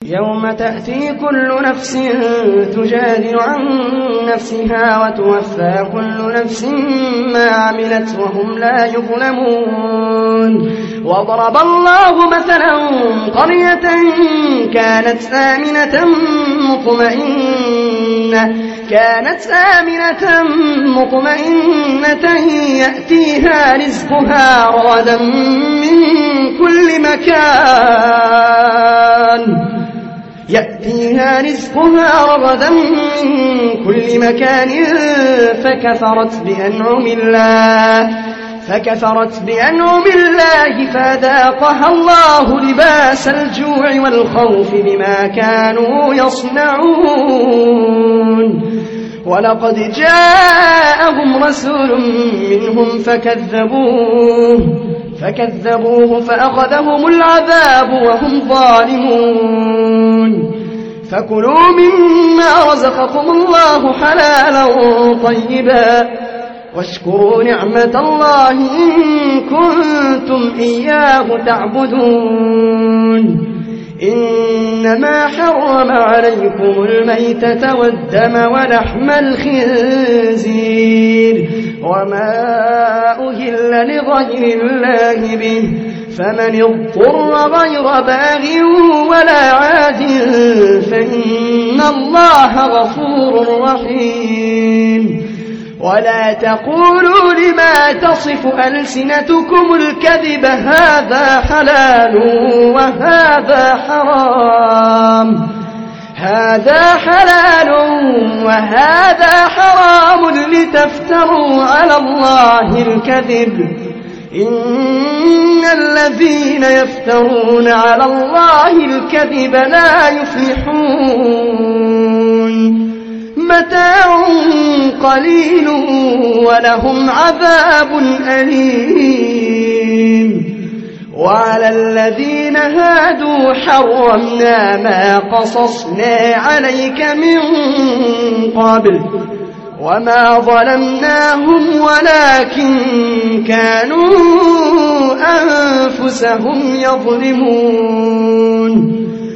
يوم تأتي كل نفس تجادل عن نفسها وتوفى كل نفس ما عملت وهم لا يظلمون. وضرب الله مثلا قرية كانت آمنة مطمئنة يأتيها رزقها رغدا من كل مكان فكفرت بأنعم الله فأذاقها الله لباس الجوع والخوف بما كانوا يصنعون. ولقد جاءهم رسول منهم فكذبوه فأخذهم العذاب وهم ظالمون. فكلوا مما رزقكم الله حلالا طيبا واشكروا نعمة الله إن كنتم إياه تعبدون. إنما حرم عليكم الميتة والدم ولحم الخنزير وما أهل لغير الله به فمن اضطر غير باغ ولا عاد فإن الله غفور رحيم. ولا تقولوا لما تصف ألسنتكم الكذب هذا حلال وهذا حرام لتفتروا على الله الكذب. إن الذين يفترون على الله الكذب لا يفلحون. متاع قليل ولهم عذاب أليم. وعلى الذين هادوا حرمنا ما قصصنا عليك من قبل وما ظلمناهم ولكن كانوا أنفسهم يظلمون.